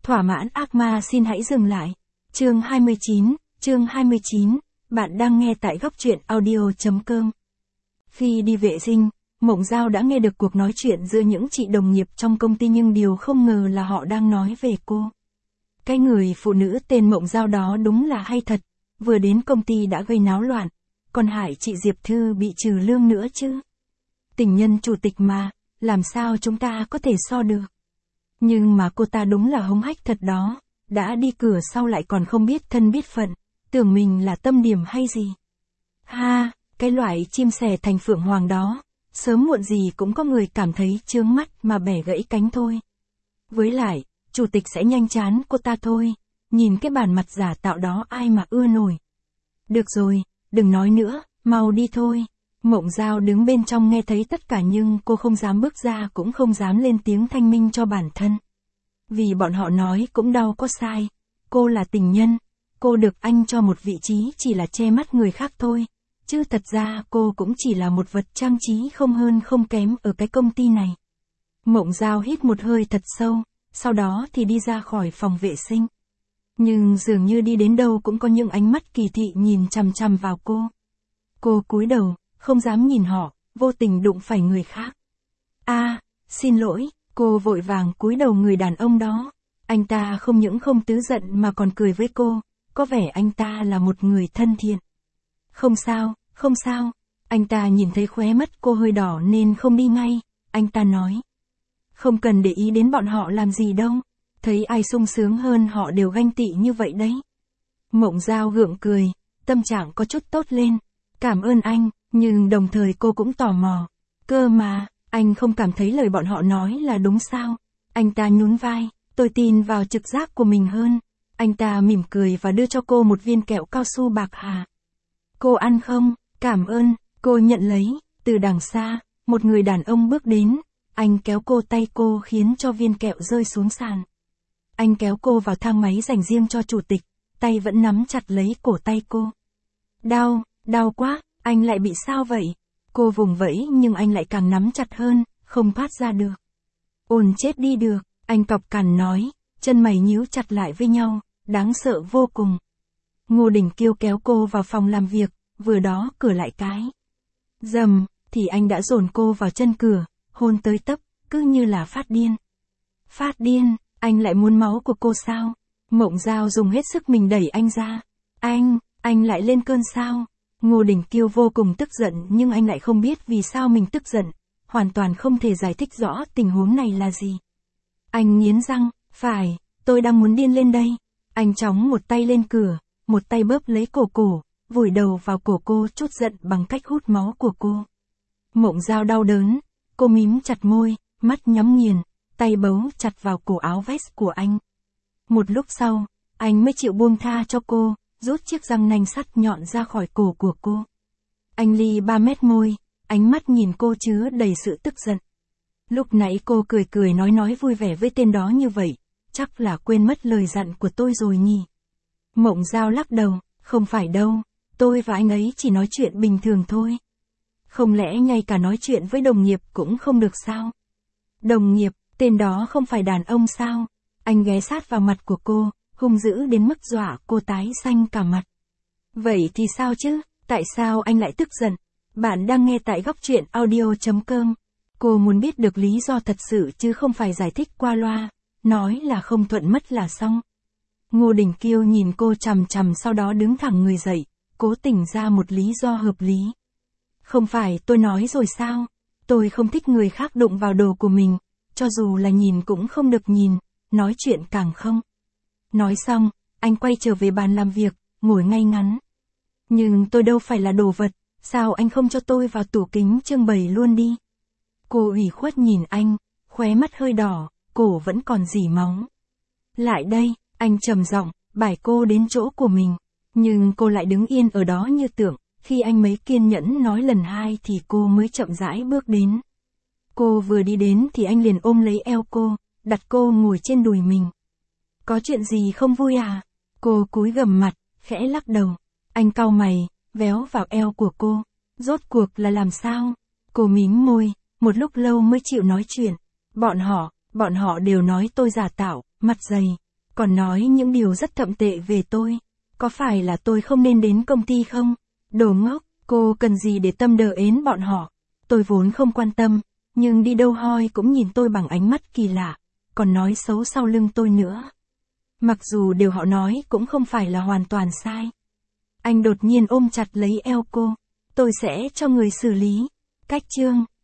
Thỏa mãn ác ma xin hãy dừng lại. Chương 29, bạn đang nghe tại góc truyện audio.com. Khi đi vệ sinh, Mộng Giao đã nghe được cuộc nói chuyện giữa những chị đồng nghiệp trong công ty nhưng điều không ngờ là họ đang nói về cô. Cái người phụ nữ tên Mộng Giao đó đúng là hay thật, vừa đến công ty đã gây náo loạn, còn hại chị Diệp Thư bị trừ lương nữa chứ. Tình nhân chủ tịch mà, làm sao chúng ta có thể so được. Nhưng mà cô ta đúng là hống hách thật đó, đã đi cửa sau lại còn không biết thân biết phận, tưởng mình là tâm điểm hay gì. Ha, cái loại chim sẻ thành phượng hoàng đó, sớm muộn gì cũng có người cảm thấy chướng mắt mà bẻ gãy cánh thôi. Với lại, chủ tịch sẽ nhanh chán cô ta thôi, nhìn cái bản mặt giả tạo đó ai mà ưa nổi. Được rồi, đừng nói nữa, mau đi thôi. Mộng Giao đứng bên trong nghe thấy tất cả nhưng cô không dám bước ra cũng không dám lên tiếng thanh minh cho bản thân. Vì bọn họ nói cũng đâu có sai, cô là tình nhân, cô được anh cho một vị trí chỉ là che mắt người khác thôi, chứ thật ra cô cũng chỉ là một vật trang trí không hơn không kém ở cái công ty này. Mộng Giao hít một hơi thật sâu, sau đó thì đi ra khỏi phòng vệ sinh. Nhưng dường như đi đến đâu cũng có những ánh mắt kỳ thị nhìn chằm chằm vào cô. Cô cúi đầu, không dám nhìn họ, vô tình đụng phải người khác. Xin lỗi, cô vội vàng cúi đầu người đàn ông đó. Anh ta không những không tứ giận mà còn cười với cô, có vẻ anh ta là một người thân thiện. Không sao, anh ta nhìn thấy khóe mắt cô hơi đỏ nên không đi ngay, anh ta nói. Không cần để ý đến bọn họ làm gì đâu, thấy ai sung sướng hơn họ đều ganh tị như vậy đấy. Mộng Giao gượng cười, tâm trạng có chút tốt lên, cảm ơn anh, nhưng đồng thời cô cũng tò mò. Cơ mà, anh không cảm thấy lời bọn họ nói là đúng sao? Anh ta nhún vai, tôi tin vào trực giác của mình hơn. Anh ta mỉm cười và đưa cho cô một viên kẹo cao su bạc hà. Cô ăn không? Cảm ơn, cô nhận lấy. Từ đằng xa, một người đàn ông bước đến, anh kéo cô tay cô khiến cho viên kẹo rơi xuống sàn. Anh kéo cô vào thang máy dành riêng cho chủ tịch, tay vẫn nắm chặt lấy cổ tay cô. Đau quá, anh lại bị sao vậy? Cô vùng vẫy nhưng anh lại càng nắm chặt hơn, không thoát ra được. Ồn chết đi được, anh cọc cằn nói, chân mày nhíu chặt lại với nhau, đáng sợ vô cùng. Ngô Đình Kiêu kéo cô vào phòng làm việc, vừa đó cửa lại cái. Dầm, thì anh đã dồn cô vào chân cửa, hôn tới tấp, cứ như là phát điên. Phát điên, anh lại muốn máu của cô sao? Mộng Giao dùng hết sức mình đẩy anh ra. Anh lại lên cơn sao? Ngô Đình Kiêu vô cùng tức giận nhưng anh lại không biết vì sao mình tức giận, hoàn toàn không thể giải thích rõ tình huống này là gì. Anh nghiến răng, phải, tôi đang muốn điên lên đây. Anh chóng một tay lên cửa, một tay bóp lấy cổ, vùi đầu vào cổ cô trút giận bằng cách hút máu của cô. Mộng Giao đau đớn, cô mím chặt môi, mắt nhắm nghiền, tay bấu chặt vào cổ áo vest của anh. Một lúc sau, anh mới chịu buông tha cho cô, rút chiếc răng nanh sắt nhọn ra khỏi cổ của cô. Anh ly 3 mét môi, ánh mắt nhìn cô chứa đầy sự tức giận. Lúc nãy cô cười nói vui vẻ với tên đó như vậy, chắc là quên mất lời dặn của tôi rồi nhỉ. Mộng Giao lắc đầu, không phải đâu, tôi và anh ấy chỉ nói chuyện bình thường thôi. Không lẽ ngay cả nói chuyện với đồng nghiệp cũng không được sao? Đồng nghiệp, tên đó không phải đàn ông sao? Anh ghé sát vào mặt của cô, hung dữ đến mức dọa cô tái xanh cả mặt. Vậy thì sao chứ, tại sao anh lại tức giận? Bạn đang nghe tại góc truyện audio.com. Cô muốn biết được lý do thật sự chứ không phải giải thích qua loa, nói là không thuận mất là xong. Ngô Đình Kiêu nhìn cô chằm chằm sau đó đứng thẳng người dậy, cố tình ra một lý do hợp lý. Không phải tôi nói rồi sao? Tôi không thích người khác đụng vào đồ của mình, cho dù là nhìn cũng không được nhìn, nói chuyện càng không. Nói xong, anh quay trở về bàn làm việc, ngồi ngay ngắn. Nhưng tôi đâu phải là đồ vật, sao anh không cho tôi vào tủ kính trưng bày luôn đi? Cô ủy khuất nhìn anh, khóe mắt hơi đỏ, cổ vẫn còn rỉ máu. Lại đây, anh trầm giọng, bài cô đến chỗ của mình. Nhưng cô lại đứng yên ở đó như tưởng, khi anh mấy kiên nhẫn nói lần 2 thì cô mới chậm rãi bước đến. Cô vừa đi đến thì anh liền ôm lấy eo cô, đặt cô ngồi trên đùi mình. Có chuyện gì không vui à? Cô cúi gằm mặt, khẽ lắc đầu. Anh cau mày, véo vào eo của cô. Rốt cuộc là làm sao? Cô mím môi, một lúc lâu mới chịu nói chuyện. Bọn họ đều nói tôi giả tạo, mặt dày. Còn nói những điều rất thậm tệ về tôi. Có phải là tôi không nên đến công ty không? Đồ ngốc, cô cần gì để tâm đờ ến bọn họ? Tôi vốn không quan tâm, nhưng đi đâu hoi cũng nhìn tôi bằng ánh mắt kỳ lạ, còn nói xấu sau lưng tôi nữa. Mặc dù điều họ nói cũng không phải là hoàn toàn sai. Anh đột nhiên ôm chặt lấy eo cô. Tôi sẽ cho người xử lý. Cách chương